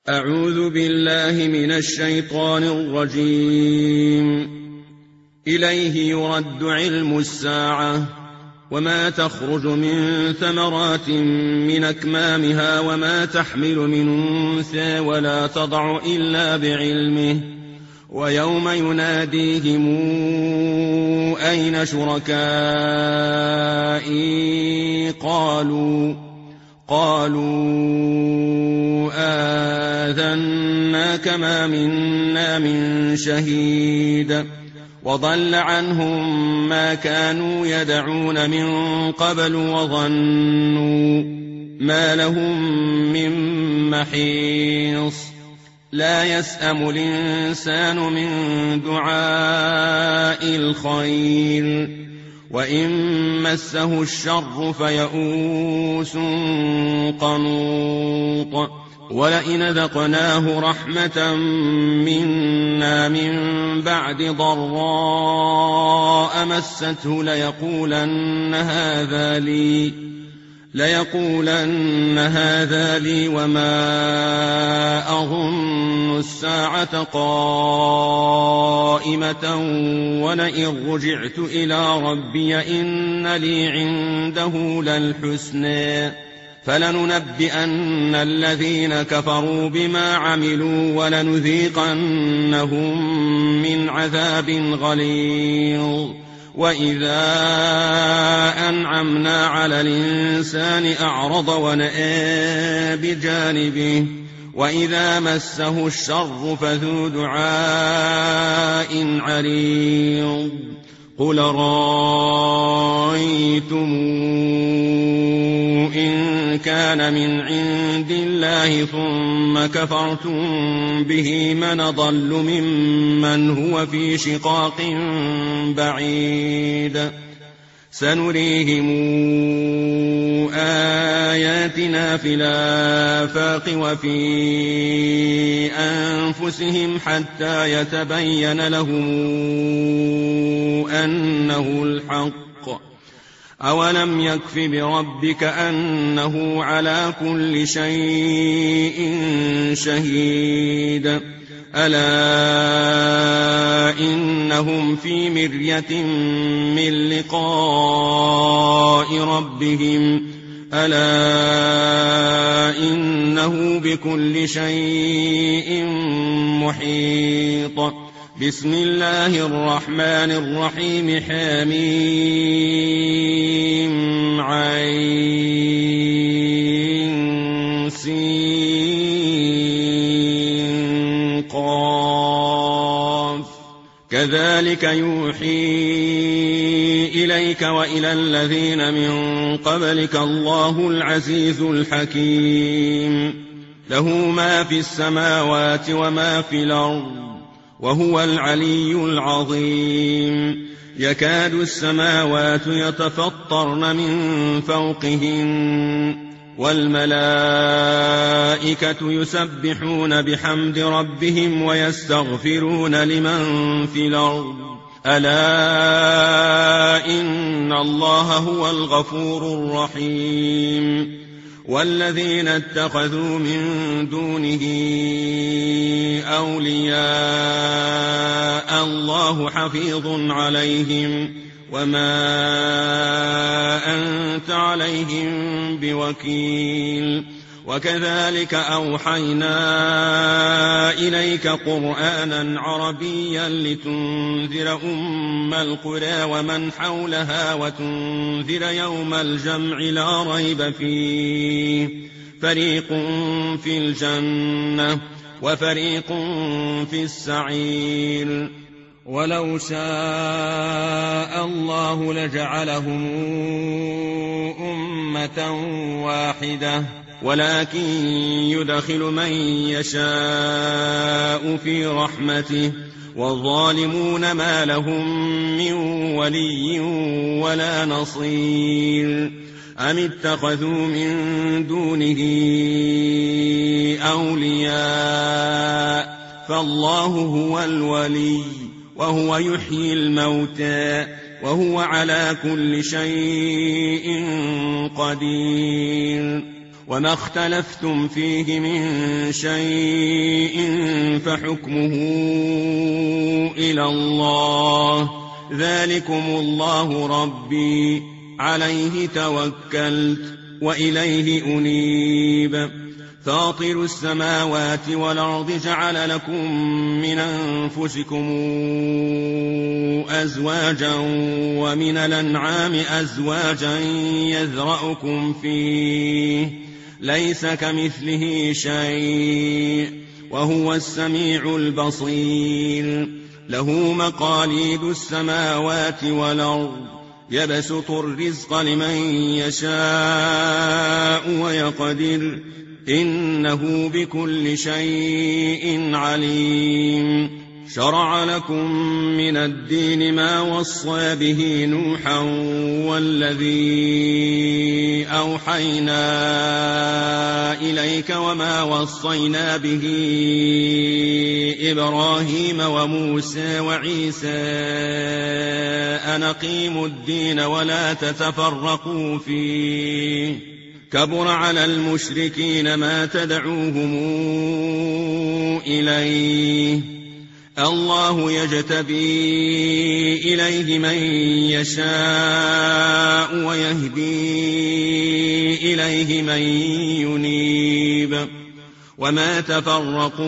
أعوذ بالله من الشيطان الرجيم. إليه يرد علم الساعة وما تخرج من ثمرات من أكمامها وما تحمل من أنثى ولا تضع إلا بعلمه ويوم يناديهم أين شركائي قالوا آذناك ما منا من شهيد وضل عنهم ما كانوا يدعون من قبل وظنوا ما لهم من محيص لا يسأم الإنسان من دعاء الخير وإن مسه الشر فيئوس قنوط ولئن ذقناه رحمة منا من بعد ضراء مسته ليقولن هذا لي وما أظن الساعة قائمة ولئن رجعت إلى ربي إن لي عنده للحسنى فلننبئن الذين كفروا بما عملوا ولنذيقنهم من عذاب غليظ وإذا أنعمنا على الإنسان أعرض ونأى بجانبه وإذا مسه الشر فذو دعاء عريض قل رأيتم إن كان من عند الله ثم كفرتم به من أضل ممن هو في شقاق بعيد سنريهم آياتنا في الآفاق وفي أنفسهم حتى يتبين لهم أنه الحق أولم يكف بربك أنه على كل شيء شهيد ألا إنهم في مرية من لقاء ربهم ألا إنه بكل شيء محيط بسم الله الرحمن الرحيم حميم عين سين قاف كذلك يوحي إليك وإلى الذين من قبلك الله العزيز الحكيم له ما في السماوات وما في الأرض وهو العلي العظيم يكاد السماوات يتفطرن من فوقهن والملائكة يسبحون بحمد ربهم ويستغفرون لمن في الأرض ألا إن الله هو الغفور الرحيم والذين اتخذوا من دونه أولياء الله حفيظ عليهم وما أنت عليهم بوكيل وكذلك أوحينا إليك قرآنا عربيا لتنذر أم القرى ومن حولها وتنذر يوم الجمع لا ريب فيه فريق في الجنة وفريق في السعير ولو شاء الله لجعلهم أمة واحدة ولكن يدخل من يشاء في رحمته والظالمون ما لهم من ولي ولا نصير أم اتخذوا من دونه أولياء فالله هو الولي وهو يحيي الموتى وهو على كل شيء قدير وما اختلفتم فيه من شيء فحكمه إلى الله، ذلكم الله ربي عليه توكلت وإليه أنيب. فاطر السماوات والأرض جعل لكم من أنفسكم أزواجا ومن الأنعام أزواجا يذرأكم فيه، ليس كمثله شيء وهو السميع البصير. له مقاليد السماوات والأرض، يبسط الرزق لمن يشاء ويقدر، إنه بكل شيء عليم. شرع لكم من الدين ما وصى به نوحا والذي أوحينا إليك وما وصينا به إبراهيم وموسى وعيسى أن أقيموا الدين ولا تتفرقوا فيه، كبر على المشركين ما تدعوهم إليه. الله يجتبي إليه من يشاء ويهدي إليه من ينيب. وما تفرقوا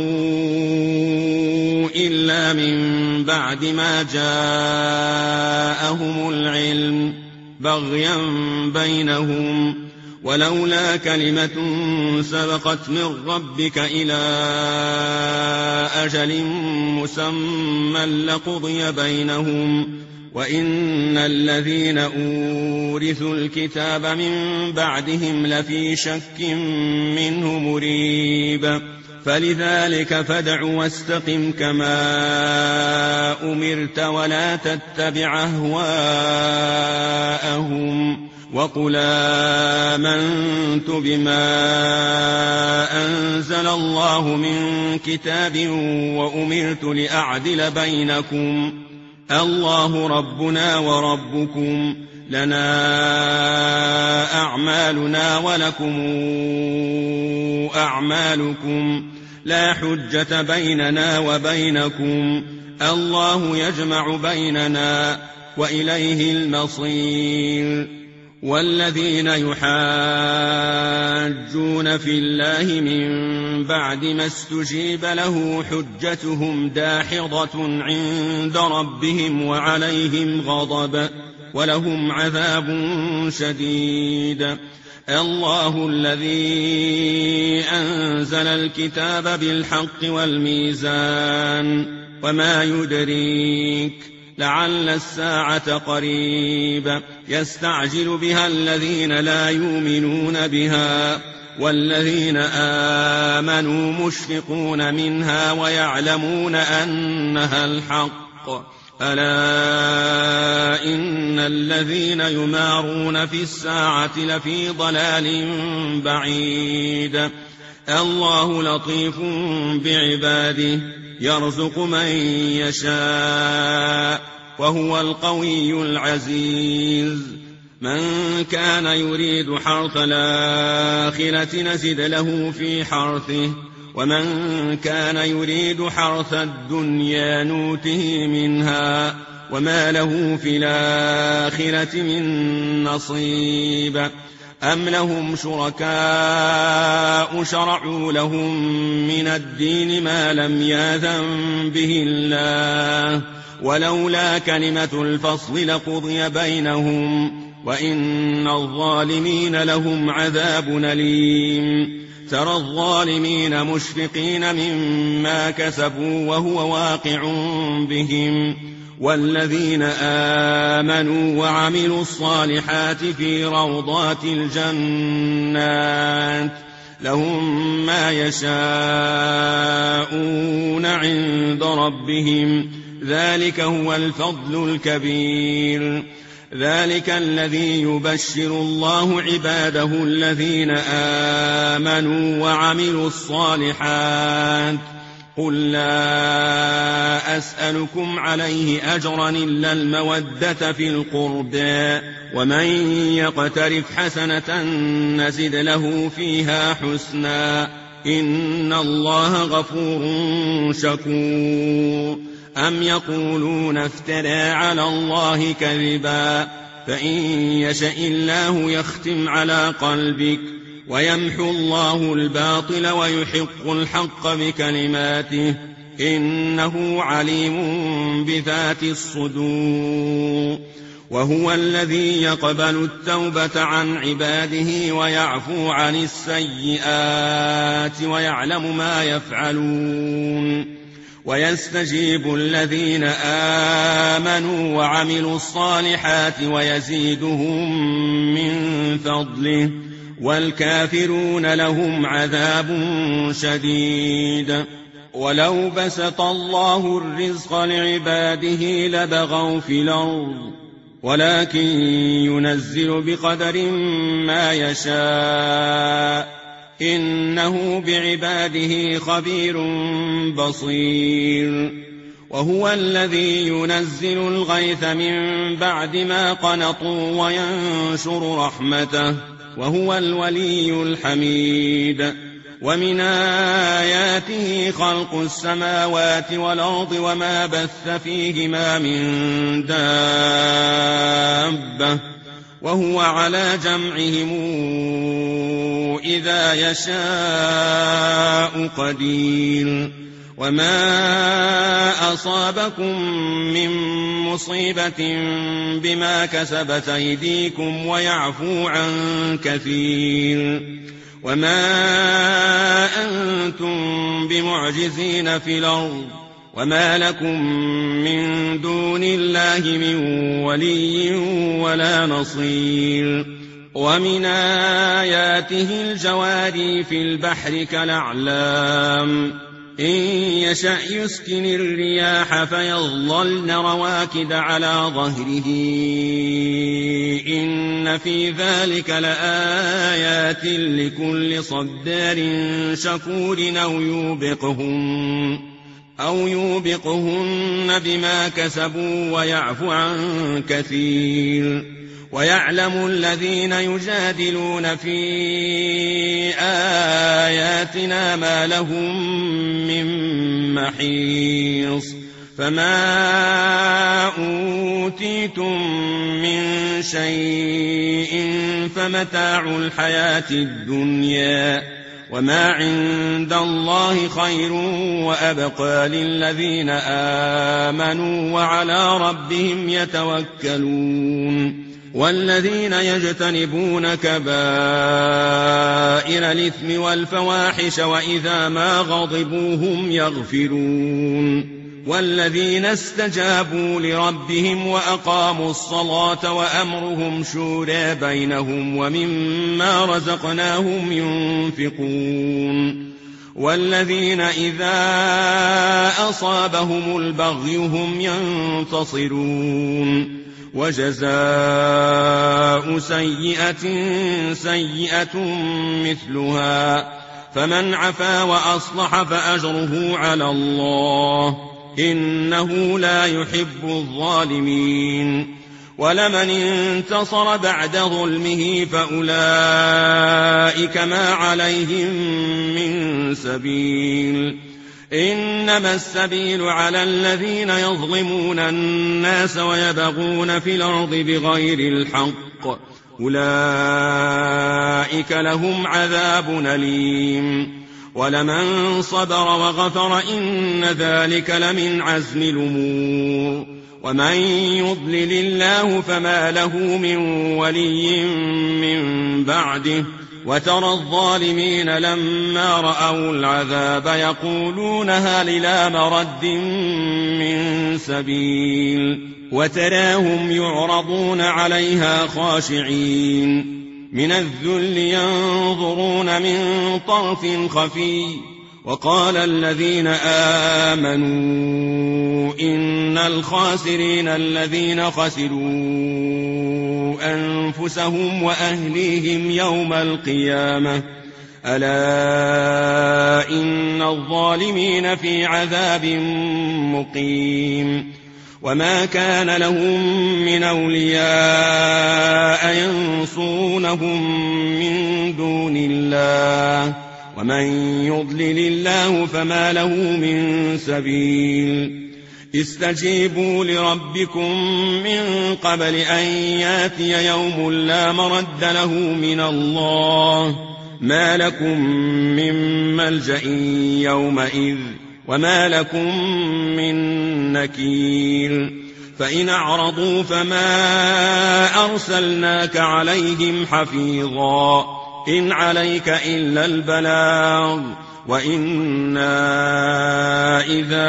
إلا من بعد ما جاءهم العلم بغيا بينهم، ولولا كلمة سبقت من ربك إلى أجل مسمى لقضي بينهم، وإن الذين أورثوا الكتاب من بعدهم لفي شك منه مريب. فلذلك فادع واستقم كما أمرت ولا تتبع أهواءهم، وقل آمنت بما أنزل الله من كتاب وأمرت لأعدل بينكم، الله ربنا وربكم، لنا أعمالنا ولكم أعمالكم، لا حجة بيننا وبينكم، الله يجمع بيننا وإليه المصير. والذين يحاجون في الله من بعد ما استجيب له حجتهم داحضة عند ربهم وعليهم غضب ولهم عذاب شديد. الله الذي أنزل الكتاب بالحق والميزان، وما يدريك لعل الساعة قريب، يستعجل بها الذين لا يؤمنون بها، والذين آمنوا مشفقون منها ويعلمون أنها الحق. ألا إن الذين يمارون في الساعة لفي ضلال بعيد. الله لطيف بعباده، يرزق من يشاء وهو القوي العزيز. من كان يريد حرث الآخرة نزد له في حرثه، ومن كان يريد حرث الدنيا نوته منها وما له في الآخرة من نصيب. أم لهم شركاء شرعوا لهم من الدين ما لم يأذن به الله، ولولا كلمة الفصل لقضي بينهم، وإن الظالمين لهم عذاب أليم. ترى الظالمين مشفقين مما كسبوا وهو واقع بهم، والذين آمنوا وعملوا الصالحات في روضات الجنات لهم ما يشاءون عند ربهم، ذلك هو الفضل الكبير. ذلك الذي يبشر الله عباده الذين آمنوا وعملوا الصالحات قل لا أسألكم عليه أجرا إلا المودة في القربى ومن يقترف حسنة نزد له فيها حسنا إن الله غفور شكور أم يقولون افترى على الله كذبا فإن يشأ الله يختم على قلبك ويمحو الله الباطل ويحق الحق بكلماته إنه عليم بذات الصدور وهو الذي يقبل التوبة عن عباده ويعفو عن السيئات ويعلم ما يفعلون ويستجيب الذين آمنوا وعملوا الصالحات ويزيدهم من فضله والكافرون لهم عذاب شديد ولو بسط الله الرزق لعباده لبغوا في الأرض ولكن ينزل بقدر ما يشاء إنه بعباده خبير بصير وهو الذي ينزل الغيث من بعد ما قنطوا وينشر رحمته وهو الولي الحميد ومن آياته خلق السماوات والأرض وما بث فيهما من دابة وهو على جمعهم إذا يشاء قدير وما أصابكم من مصيبة بما كسبت أيديكم ويعفو عن كثير وما أنتم بمعجزين في الأرض وما لكم من دون الله من ولي ولا نصير ومن آياته الجواري في البحر كالأعلام إن يشأ يسكن الرياح فيظللن رواكد على ظهره إن في ذلك لآيات لكل صبار شكور أو يوبقهن بما كسبوا ويعفو عن كثير ويعلم الذين يجادلون في آياتنا ما لهم من محيص فما أوتيتم من شيء فمتاع الحياة الدنيا وما عند الله خير وأبقى للذين آمنوا وعلى ربهم يتوكلون والذين يجتنبون كبائر الإثم والفواحش وإذا ما غضبوا هم يغفرون والذين استجابوا لربهم وأقاموا الصلاة وأمرهم شورى بينهم ومما رزقناهم ينفقون والذين إذا أصابهم البغي هم ينتصرون وجزاء سيئة سيئة مثلها فمن عفا وأصلح فأجره على الله إنه لا يحب الظالمين ولمن انتصر بعد ظلمه فأولئك ما عليهم من سبيل إنما السبيل على الذين يظلمون الناس ويبغون في الأرض بغير الحق أولئك لهم عذاب أليم ولمن صبر وغفر إن ذلك لمن عزم الأمور ومن يضلل الله فما له من ولي من بعده وترى الظالمين لما رأوا العذاب يقولون هل إلى مرد من سبيل وتراهم يعرضون عليها خاشعين من الذل ينظرون من طرف خفي وقال الذين آمنوا إن الخاسرين الذين خسروا أنفسهم وأهليهم يوم القيامة ألا إن الظالمين في عذاب مقيم وما كان لهم من أولياء ينصونهم من دون الله ومن يضلل الله فما له من سبيل استجيبوا لربكم من قبل أن ياتي يوم لا مرد له من الله ما لكم من ملجأ يومئذ وما لكم من نكير فإن أعرضوا فما أرسلناك عليهم حفيظا إن عليك إلا البلاغ وإنا إذا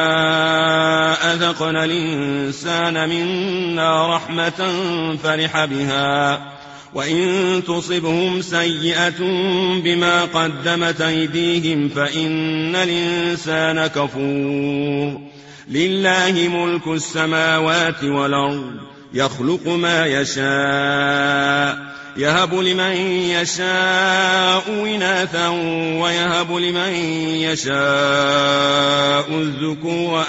أذقنا الإنسان منا رحمة فرح بها وإن تصبهم سيئة بما قدمت أيديهم فإن الإنسان كفور لله ملك السماوات والأرض يخلق ما يشاء يهب لمن يشاء إناثا ويهب لمن يشاء الذكور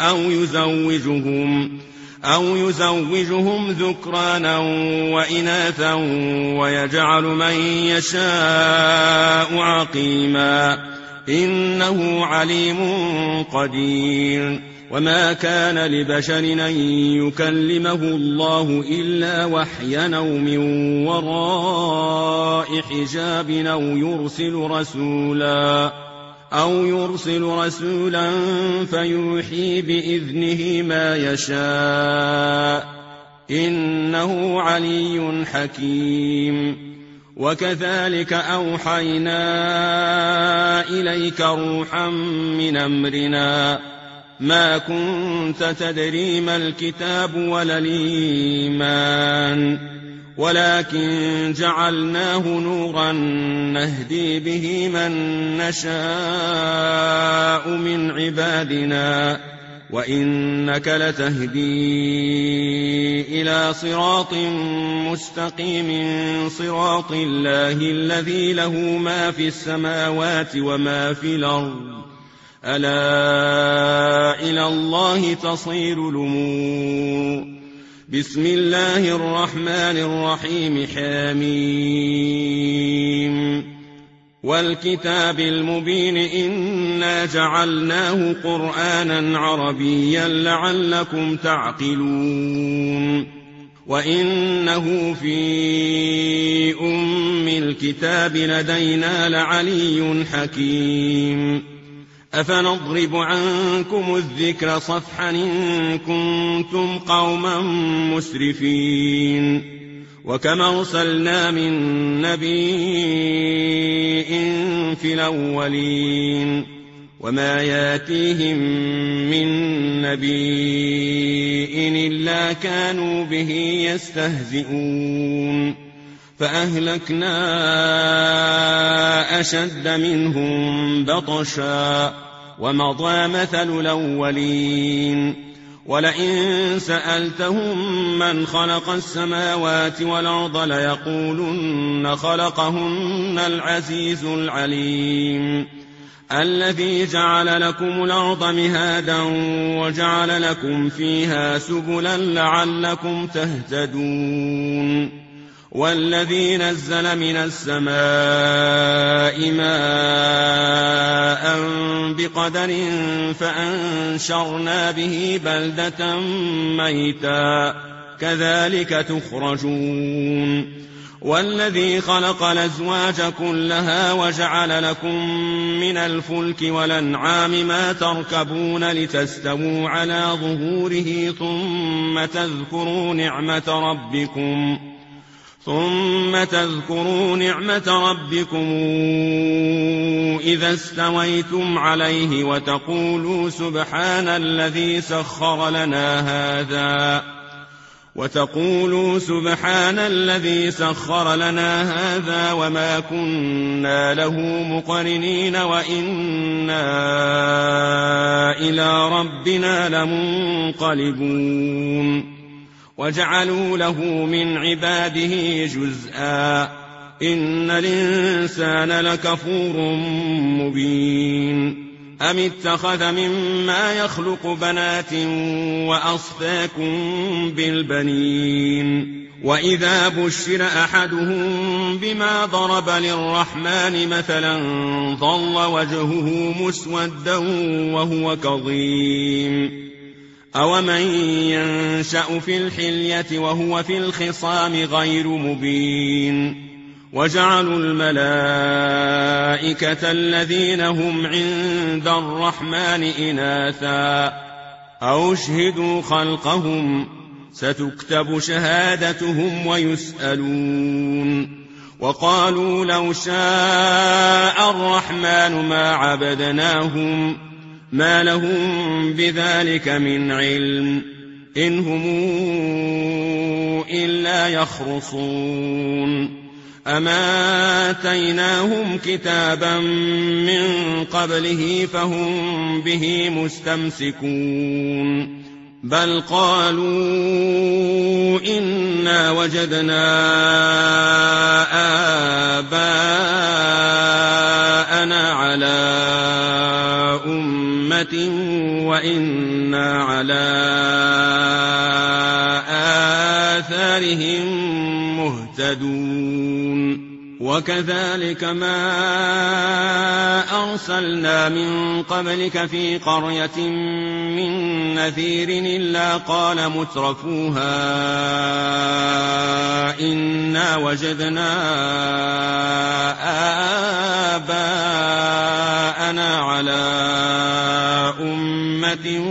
أو يزوجهم ذكرانا وإناثا ويجعل من يشاء عقيما إنه عليم قدير وما كان لبشر أن يكلمه الله إلا وحيا أو من وراء حجاب أو يرسل رسولا فيوحي بإذنه ما يشاء إنه علي حكيم وكذلك أوحينا إليك روحا من أمرنا ما كنت تدري ما الكتاب ولا الإيمان ولكن جعلناه نورا نهدي به من نشاء من عبادنا وإنك لتهدي إلى صراط مستقيم صراط الله الذي له ما في السماوات وما في الأرض ألا إلى الله تصير الأمور بسم الله الرحمن الرحيم حميم والكتاب المبين إنا جعلناه قرآنا عربيا لعلكم تعقلون وإنه في أم الكتاب لدينا لعلي حكيم أفنضرب عنكم الذكر صفحا إن كنتم قوما مسرفين وكما أرسلنا من نبي في الأولين وما ياتيهم من نبي إلا كانوا به يستهزئون فأهلكنا أشد منهم بطشا ومضى مثل الأولين ولئن سألتهم من خلق السماوات والأرض ليقولن خلقهن العزيز العليم الذي جعل لكم الأرض مهادا وجعل لكم فيها سبلا لعلكم تهتدون والذي نزل من السماء ماء بقدر فأنشرنا به بلدة ميتا كذلك تخرجون والذي خلق الأزواج كلها وجعل لكم من الفلك والأنعام ما تركبون لتستووا على ظهوره ثم تذكروا نعمة ربكم إذا استويتم عليه وتقولوا سبحان الذي سخر لنا هذا وما كنا له مقرنين وإنا إلى ربنا لمنقلبون وجعلوا له من عباده جزءا إن الإنسان لكفور مبين أم اتخذ مما يخلق بنات وأصفاكم بالبنين وإذا بشر أحدهم بما ضرب للرحمن مثلا ظل وجهه مسودا وهو كظيم أومن ينشأ في الحلية وهو في الخصام غير مبين وجعلوا الملائكة الذين هم عند الرحمن إناثا أو اشهدوا خلقهم ستكتب شهادتهم ويسألون وقالوا لو شاء الرحمن ما عبدناهم ما لهم بذلك من علم إن هم إلا يخرصون أما آتيناهم كتابا من قبله فهم به مستمسكون بل قالوا إنا وجدنا آباءنا على أمة وإنا على آثارهم مهتدون وكذلك ما أرسلنا من قبلك في قرية من نذير إلا قال مترفوها إنا وجدنا آباءنا على أمة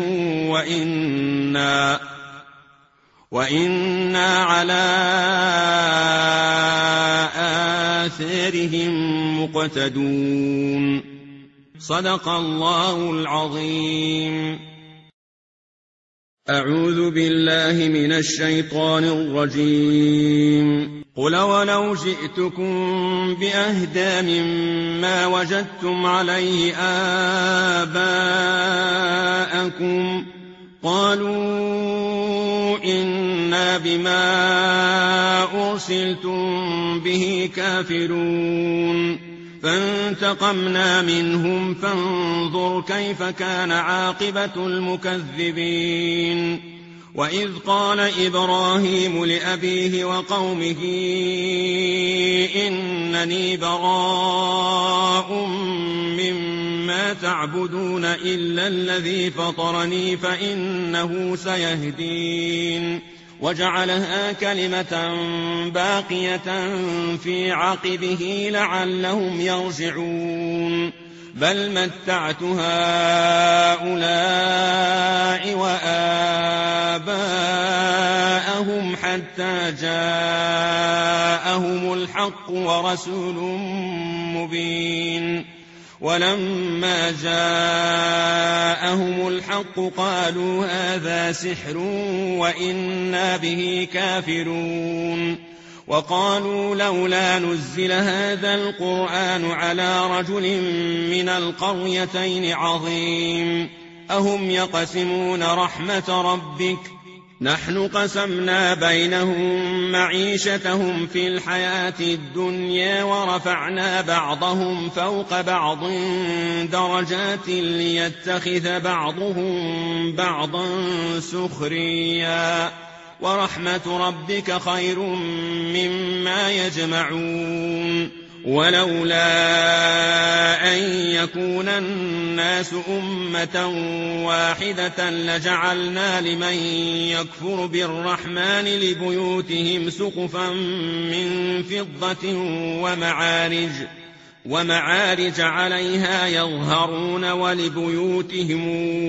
وإنا على آثارهم مقتدون صدق الله العظيم. أعوذ بالله من الشيطان الرجيم. قل ولو جئتكم بأهدى مما وجدتم عليه آباءكم قالوا إنا بما أرسلتم به كافرون فانتقمنا منهم فانظر كيف كان عاقبة المكذبين. وإذ قال إبراهيم لأبيه وقومه إنني براء مما تعبدون إلا الذي فطرني فإنه سيهدين وجعلها كلمة باقية في عقبه لعلهم يرجعون بل متعت هؤلاء وآباءهم حتى جاءهم الحق ورسول مبين ولما جاءهم الحق قالوا هذا سحر وإنا به كافرون وقالوا لولا نزل هذا القرآن على رجل من القريتين عظيم أهم يقسمون رحمة ربك نحن قسمنا بينهم معيشتهم في الحياة الدنيا ورفعنا بعضهم فوق بعض درجات ليتخذ بعضهم بعضا سخريا ورحمة ربك خير مما يجمعون ولولا أن يكون الناس أمة واحدة لجعلنا لمن يكفر بالرحمن لبيوتهم سقفا من فضة ومعارج عليها يظهرون ولبيوتهم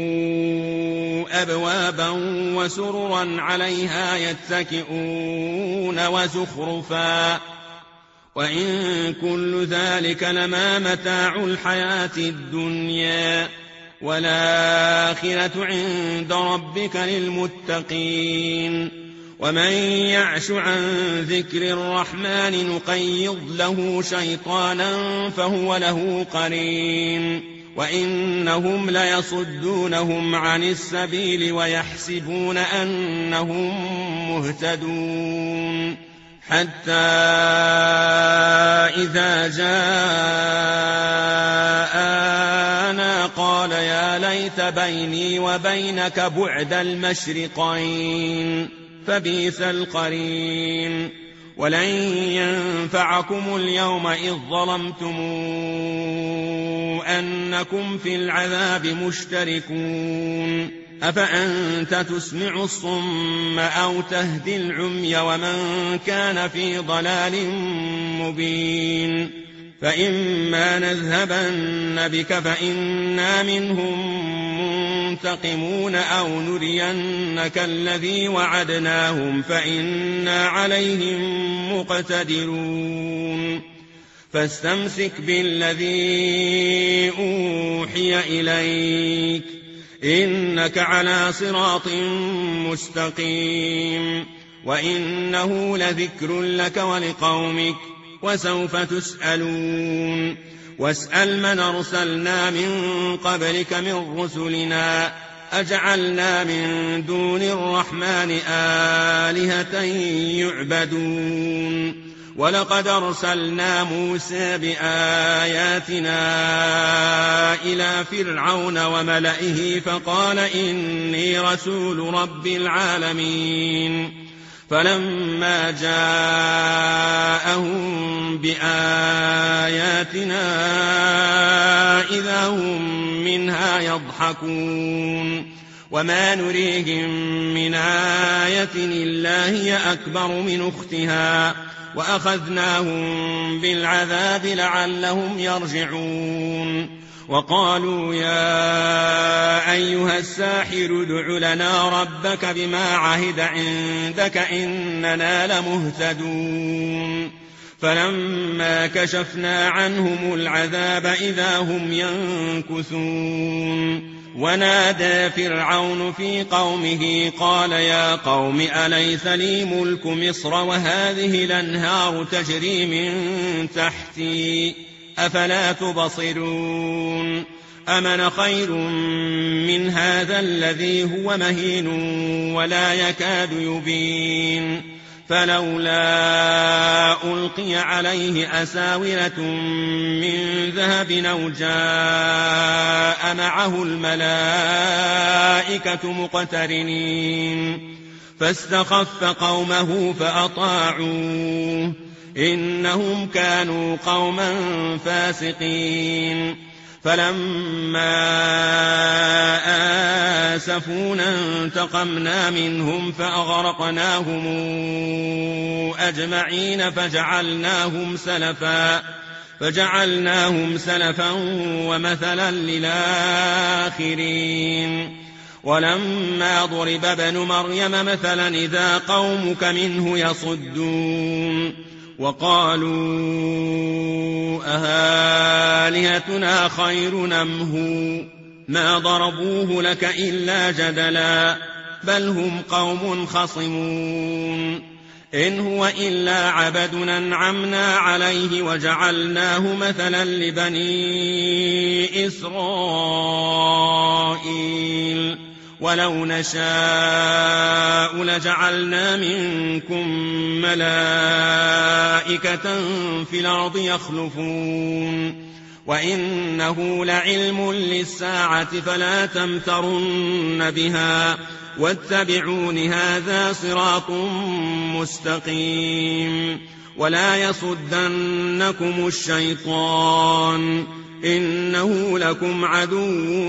أبوابا وسررا عليها يتكئون وزخرفا وإن كل ذلك لما متاع الحياة الدنيا والآخرة عند ربك للمتقين ومن يعش عن ذكر الرحمن نقيض له شيطانا فهو له قرين وإنهم ليصدونهم عن السبيل ويحسبون أنهم مهتدون حتى إذا جاءنا قال يا ليت بيني وبينك بعد المشرقين فبئس القرين. ولن ينفعكم اليوم إذ ظلمتم أنكم في العذاب مشتركون. أفأنت تسمع الصم أو تهدي العمي ومن كان في ضلال مبين. فإما نذهبن بك فإنا منهم منتقمون أو نرينك الذي وعدناهم فإنا عليهم مقتدرون. فاستمسك بالذي أوحي إليك إنك على صراط مستقيم وإنه لذكر لك ولقومك وسوف تسألون. واسأل من أرسلنا من قبلك من رسلنا أجعلنا من دون الرحمن آلهة يعبدون. ولقد أرسلنا موسى بآياتنا إلى فرعون وملئه فقال إني رسول رب العالمين. فلما جاءهم بآياتنا إذا هم منها يضحكون. وما نريهم من آية إلا هي أكبر من أختها وأخذناهم بالعذاب لعلهم يرجعون. وقالوا يا أيها الساحر ادع لنا ربك بما عهد عندك إننا لمهتدون. فلما كشفنا عنهم العذاب إذا هم ينكثون. ونادى فرعون في قومه قال يا قوم أليس لي ملك مصر وهذه الأنهار تجري من تحتي أفلا تبصرون. أمن خير من هذا الذي هو مهين ولا يكاد يبين. فلولا ألقي عليه أساورة من ذهب أو جاء معه الملائكة مقترنين. فاستخف قومه فأطاعوه إنهم كانوا قوما فاسقين. فلما آسفونا انتقمنا منهم فأغرقناهم أجمعين فجعلناهم سلفا ومثلا للآخرين. ولما ضرب ابن مريم مثلا إذا قومك منه يصدون. وقالوا أهالهتنا خير أم هو ما ضربوه لك إلا جدلا بل هم قوم خصمون. إن هو إلا عبد أنعمنا عليه وجعلناه مثلا لبني إسرائيل. ولو نشاء لجعلنا منكم ملائكة في الأرض يخلفون. وإنه لعلم للساعة فلا تمترن بها واتبعون هذا صراط مستقيم. ولا يصدنكم الشيطان إنه لكم عدو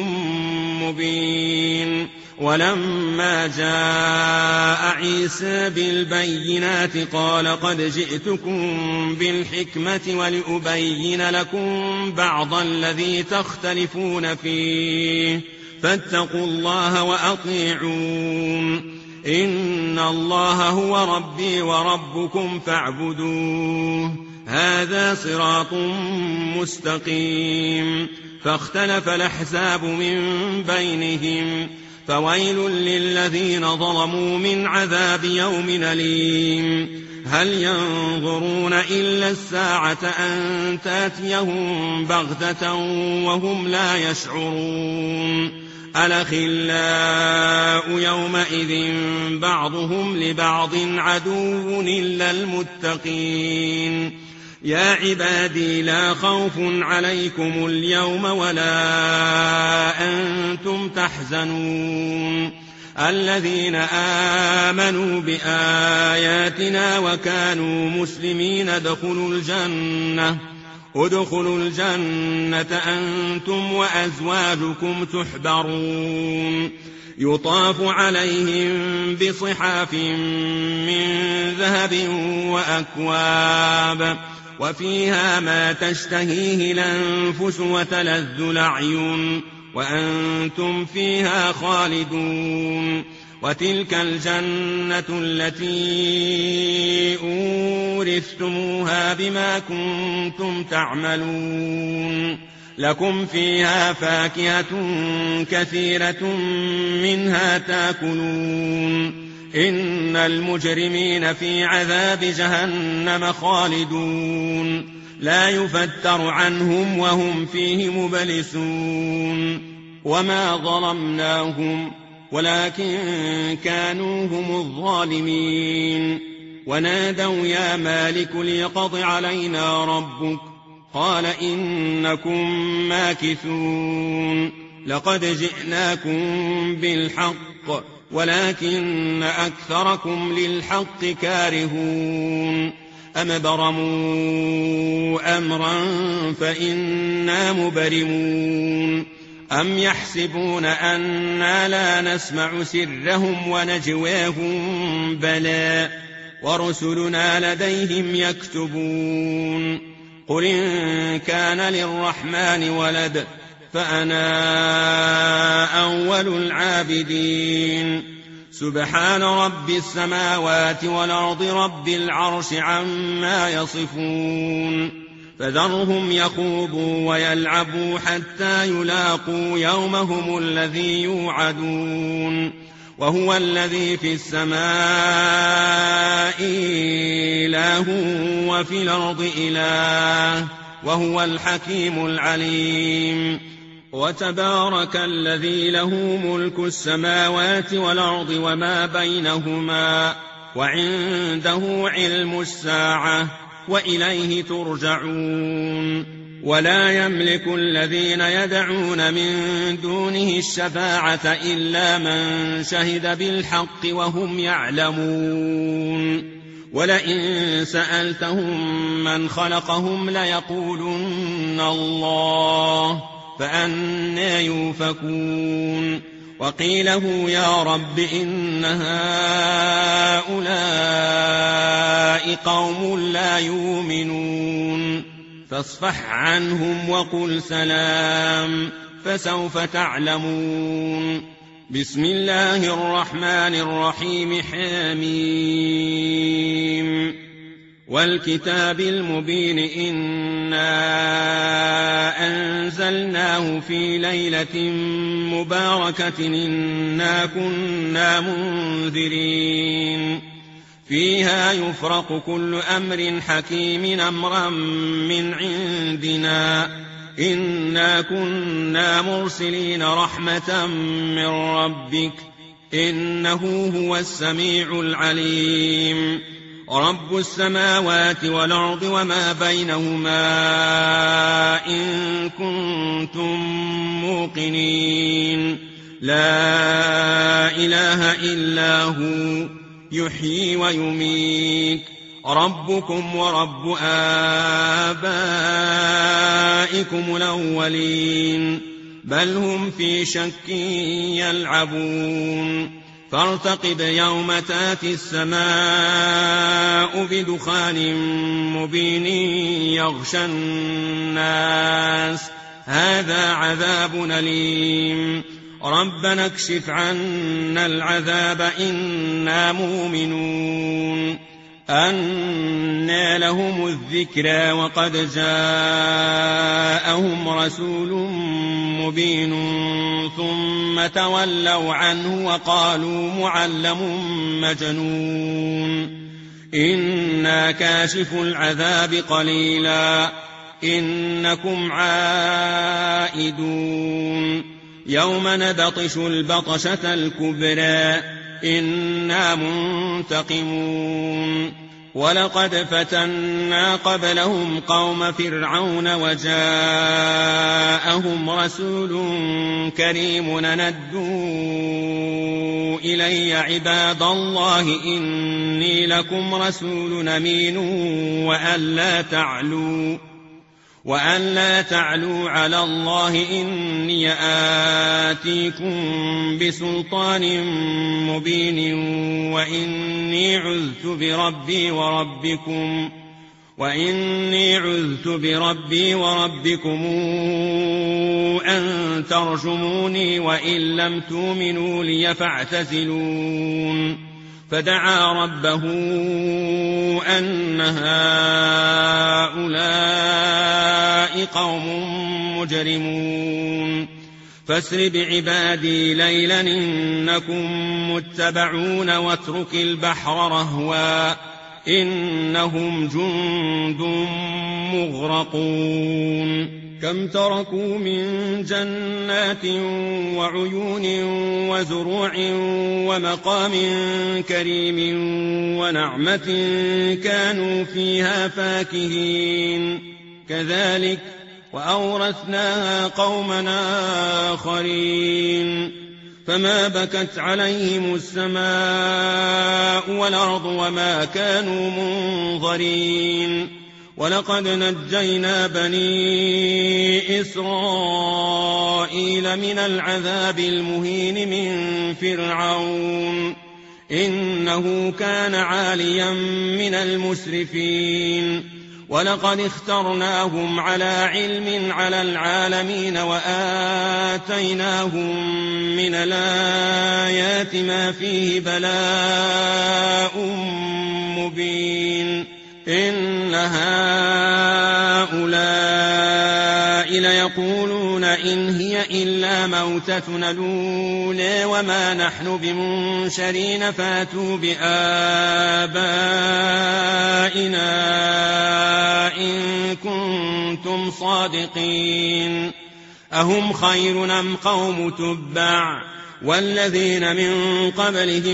مبين. ولما جاء عيسى بالبينات قال قد جئتكم بالحكمة ولأبين لكم بعض الذي تختلفون فيه فاتقوا الله وأطيعون. إن الله هو ربي وربكم فاعبدوه هذا صراط مستقيم. فاختلف الأحزاب من بينهم فويل للذين ظلموا من عذاب يوم أليم. هل ينظرون إلا الساعة أن تأتيهم بغتة وهم لا يشعرون. الأخلاء يومئذ بعضهم لبعض عدو إلا المتقين. يا عبادي لا خوف عليكم اليوم ولا أنتم تحزنون الذين آمنوا بآياتنا وكانوا مسلمين ادخلوا الجنة أنتم وأزواجكم تحبرون يطاف عليهم بصحاف من ذهب وأكواب وفيها ما تشتهيه الأنفس وتلذ الأعين وأنتم فيها خالدون وتلك الجنة التي أورثتموها بما كنتم تعملون لكم فيها فاكهة كثيرة منها تاكلون إن المجرمين في عذاب جهنم خالدون لا يفتر عنهم وهم فيه مبلسون وما ظلمناهم ولكن كانوا هم الظالمين ونادوا يا مالك ليقض علينا ربك قال إنكم ماكثون لقد جئناكم بالحق ولكن أكثركم للحق كارهون أم برموا أمرا فإنا مبرمون أم يحسبون أنا لا نسمع سرهم ونجواهم بلى ورسلنا لديهم يكتبون قل إن كان للرحمن ولد فأنا أول العابدين سبحان رب السماوات والأرض رب العرش عما يصفون فذرهم يخوضوا ويلعبوا حتى يلاقوا يومهم الذي يوعدون وهو الذي في السماء إله وفي الأرض إله وهو الحكيم العليم وتبارك الذي له ملك السماوات والأرض وما بينهما وعنده علم الساعة وإليه ترجعون ولا يملك الذين يدعون من دونه الشفاعة إلا من شهد بالحق وهم يعلمون ولئن سألتهم من خلقهم ليقولن الله فأنى يؤفكون وقيله يا رب إن هؤلاء قوم لا يؤمنون فاصفح عنهم وقل سلام فسوف تعلمون بسم الله الرحمن الرحيم حميم والكتاب المبين إنا أنزلناه في ليلة مباركة إنا كنا منذرين فيها يفرق كل أمر حكيم أمرا من عندنا إنا كنا مرسلين رحمة من ربك إنه هو السميع العليم رب السماوات والأرض وما بينهما إن كنتم موقنين لا إله إلا هو يحيي ويميت ربكم ورب آبائكم الأولين بل هم في شك يلعبون فارتقب يوم تاتي السماء بدخان مبين يغشى الناس هذا عذاب أليم ربنا اكشف عنا العذاب إنا مؤمنون أنى لهم الذكرى وقد جاءهم رسول مبين ثم تولوا عنه وقالوا معلم مجنون إنا كاشف العذاب قليلا إنكم عائدون يوم نبطش البطشة الكبرى إنا منتقمون ولقد فتنا قبلهم قوم فرعون وجاءهم رسول كريم ندوا إلي عباد الله إني لكم رسول أمين وأن لا تعلوا على الله إني آتيكم بسلطان مبين وإني عذت بربي وربكم أن ترجموني وإن لم تؤمنوا لي فاعتزلون فدعا ربه أن هؤلاء قوم مجرمون فاسر بعبادي ليلا إنكم متبعون واترك البحر رهوا إنهم جند مغرقون كم تركوا من جنات وعيون وزروع ومقام كريم ونعمة كانوا فيها فاكهين كذلك وأورثناها قومنا آخرين فما بكت عليهم السماء والأرض وما كانوا منظرين ولقد نجينا بني إسرائيل من العذاب المهين من فرعون إنه كان عاليا من المسرفين ولقد اخترناهم على علم على العالمين وآتيناهم من الآيات ما فيه بلاء مبين إن هؤلاء ليقولون إن هي إلا موتتنا الأولى وما نحن بمنشرين فاتوا بآبائنا إن كنتم صادقين أهم خير أم قوم تبع والذين من قبلهم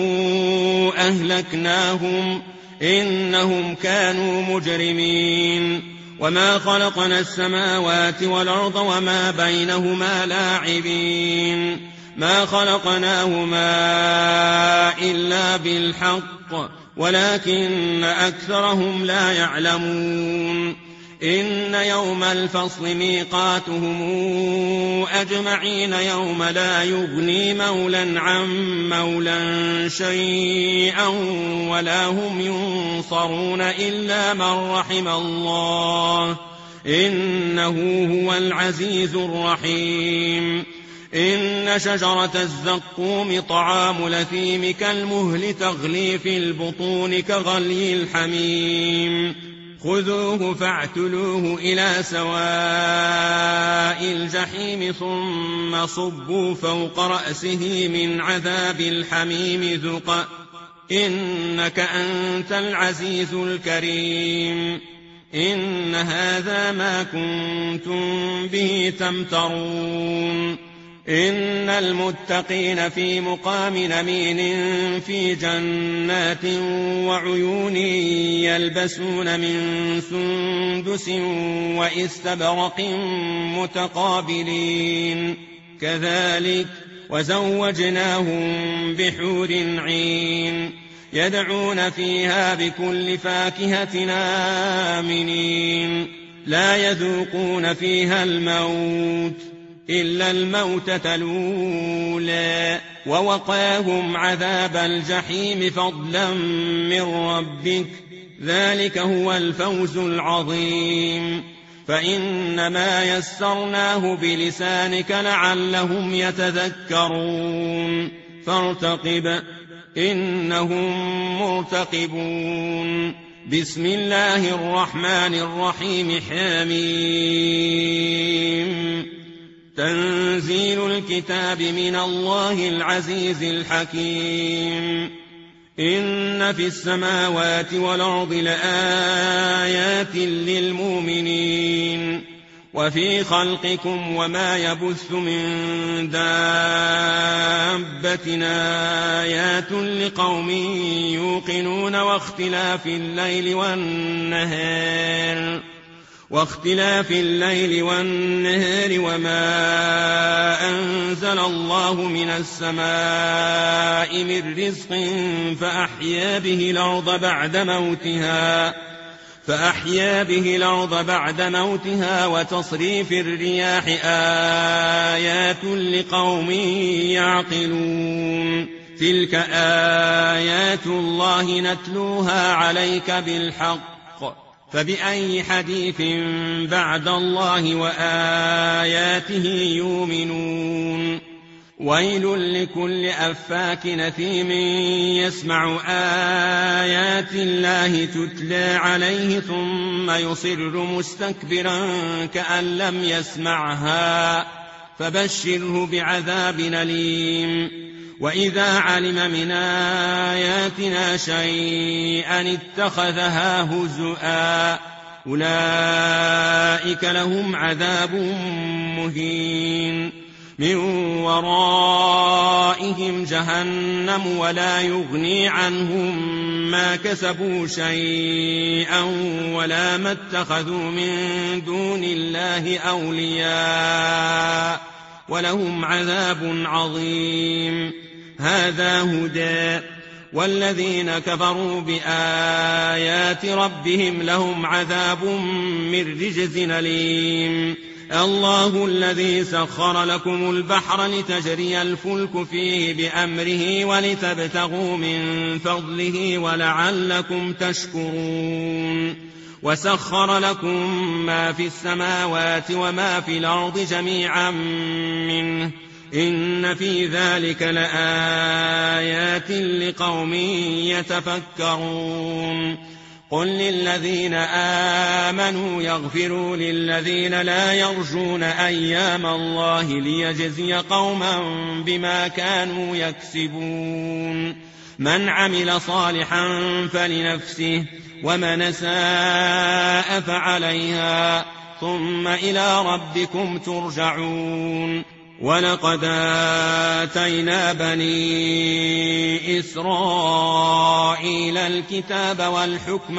أهلكناهم إنهم كانوا مجرمين وما خلقنا السماوات والأرض وما بينهما لاعبين ما خلقناهما إلا بالحق ولكن أكثرهم لا يعلمون إن يوم الفصل ميقاتهم أجمعين يوم لا يغني مولى عن مولى شيئا ولا هم ينصرون إلا من رحم الله إنه هو العزيز الرحيم إن شجرة الزقوم طعام الأثيم كالمهل تغلي في البطون كغلي الحميم خذوه فاعتلوه إلى سواء الجحيم ثم صبوا فوق رأسه من عذاب الحميم ذق إنك أنت العزيز الكريم إن هذا ما كنتم به تمترون إن المتقين في مقام أمين في جنات وعيون يلبسون من سندس وإستبرق متقابلين كذلك وزوجناهم بحور عين يدعون فيها بكل فاكهة آمنين لا يذوقون فيها الموت إلا الموتة الأولى ووقاهم عذاب الجحيم فضلا من ربك ذلك هو الفوز العظيم فإنما يسرناه بلسانك لعلهم يتذكرون فارتقب إنهم مرتقبون بسم الله الرحمن الرحيم حميم تنزيل الكتاب من الله العزيز الحكيم إن في السماوات والأرض لآيات للمؤمنين وفي خلقكم وما يبث من دابة آيات لقوم يوقنون واختلاف الليل والنهار وما أنزل الله من السماء من رزق فأحيا به الأرض بعد موتها وتصريف الرياح آيات لقوم يعقلون تلك آيات الله نتلوها عليك بالحق فبأي حديث بعد الله وآياته يؤمنون ويل لكل أفاك نثيم يسمع آيات الله تتلى عليه ثم يصر مستكبرا كأن لم يسمعها فبشره بعذاب أليم وإذا علم من آياتنا شيئا اتخذها هزؤا أولئك لهم عذاب مهين من ورائهم جهنم ولا يغني عنهم ما كسبوا شيئا ولا ما اتخذوا من دون الله أولياء ولهم عذاب عظيم هذا هدى والذين كفروا بآيات ربهم لهم عذاب من رجز أليم الله الذي سخر لكم البحر لتجري الفلك فيه بأمره ولتبتغوا من فضله ولعلكم تشكرون وسخر لكم ما في السماوات وما في الأرض جميعا منه إن في ذلك لآيات لقوم يتفكرون قل للذين آمنوا يغفروا للذين لا يرجون أيام الله ليجزي قوما بما كانوا يكسبون من عمل صالحا فلنفسه ومن أساء فعليها ثم إلى ربكم ترجعون ولقد آتينا بني إسرائيل الكتاب والحكم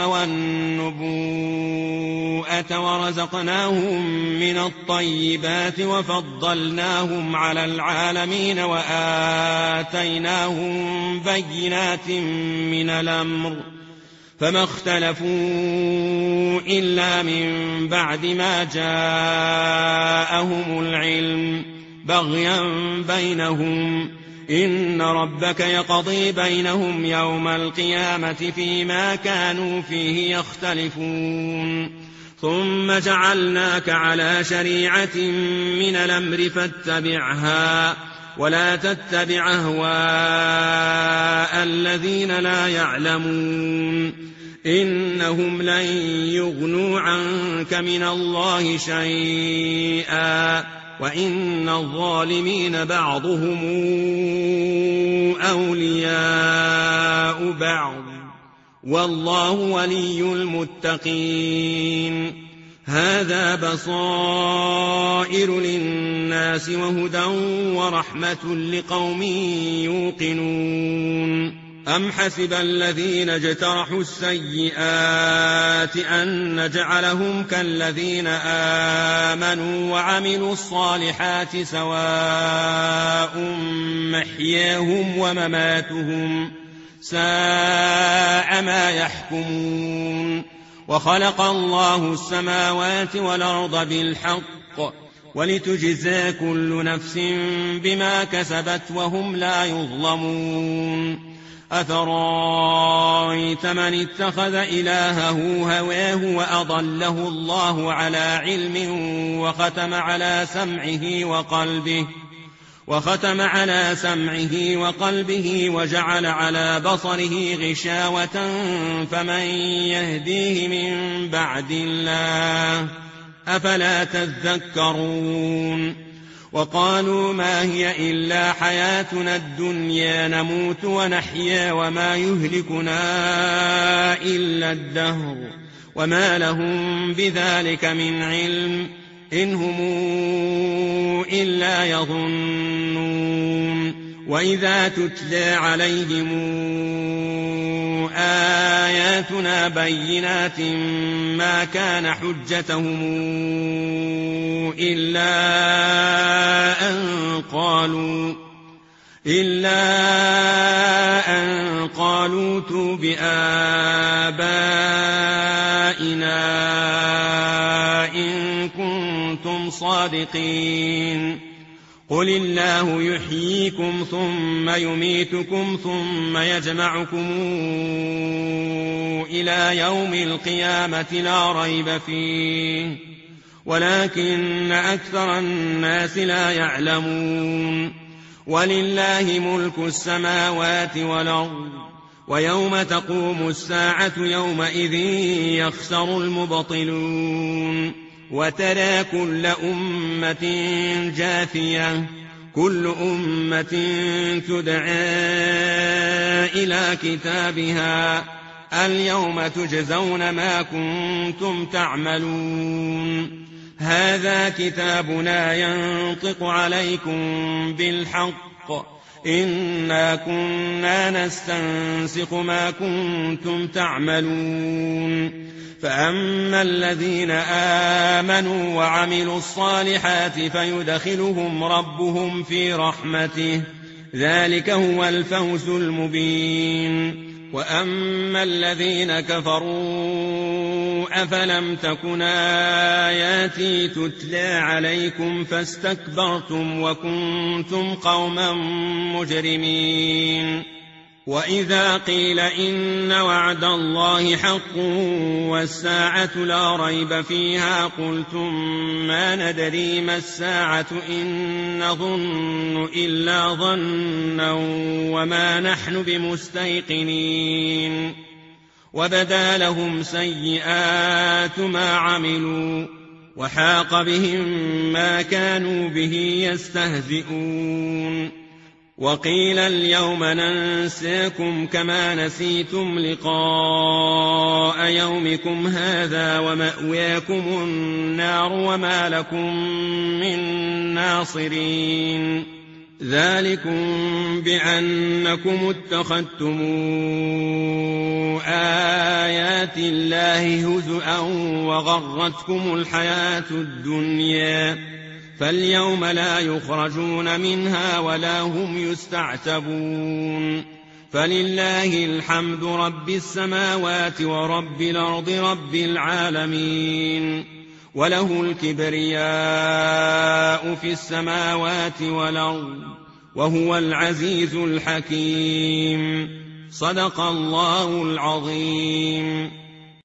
والنبوءة ورزقناهم من الطيبات وفضلناهم على العالمين وآتيناهم بينات من الأمر فما اختلفوا إلا من بعد ما جاءهم العلم بغيا بينهم إن ربك يقضي بينهم يوم القيامة فيما كانوا فيه يختلفون ثم جعلناك على شريعة من الأمر فاتبعها ولا تتبع أهواء الذين لا يعلمون إنهم لن يغنوا عنك من الله شيئا وإن الظالمين بعضهم أولياء بعض والله ولي المتقين هذا بصائر للناس وهدى ورحمة لقوم يوقنون أم حسب الذين اجترحوا السيئات أن نجعلهم كالذين آمنوا وعملوا الصالحات سواء محياهم ومماتهم ساء ما يحكمون وخلق الله السماوات والأرض بالحق ولتجزى كل نفس بما كسبت وهم لا يظلمون أفرايت من اتخذ إلهه هواه وأضله الله على علم وختم على سمعه وقلبه وجعل على بصره غشاوة فمن يهديه من بعد الله أفلا تذكرون وقالوا ما هي إلا حياتنا الدنيا نموت ونحيا وما يهلكنا إلا الدهر وما لهم بذلك من علم إن هم إلا يظنون وإذا تتلى عليهم آياتنا بينات ما كان حجتهم إلا أن قالوا ائتوا بآبائنا إن كنتم صادقين قل الله يحييكم ثم يميتكم ثم يجمعكم إلى يوم القيامة لا ريب فيه ولكن أكثر الناس لا يعلمون ولله ملك السماوات والأرض ويوم تقوم الساعة يومئذ يخسر المبطلون وترى كل أمة جاثية كل أمة تدعى إلى كتابها اليوم تجزون ما كنتم تعملون هذا كتابنا ينطق عليكم بالحق إنا كنا نستنسخ ما كنتم تعملون فأما الذين آمنوا وعملوا الصالحات فيدخلهم ربهم في رحمته ذلك هو الفوز المبين وأما الذين كفروا أفلم تكن آياتي تتلى عليكم فاستكبرتم وكنتم قوما مجرمين وإذا قيل إن وعد الله حق والساعة لا ريب فيها قلتم ما ندري ما الساعة إن نظن إلا ظنا وما نحن بمستيقنين وبدا لهم سيئات ما عملوا وحاق بهم ما كانوا به يستهزئون وقيل اليوم ننساكم كما نسيتم لقاء يومكم هذا ومأواكم النار وما لكم من ناصرين ذلكم بأنكم اتخذتم آيات الله هزؤا وغرتكم الحياة الدنيا فاليوم لا يخرجون منها ولا هم يستعتبون فلله الحمد رب السماوات ورب الأرض رب العالمين وله الكبرياء في السماوات والأرض وهو العزيز الحكيم صدق الله العظيم.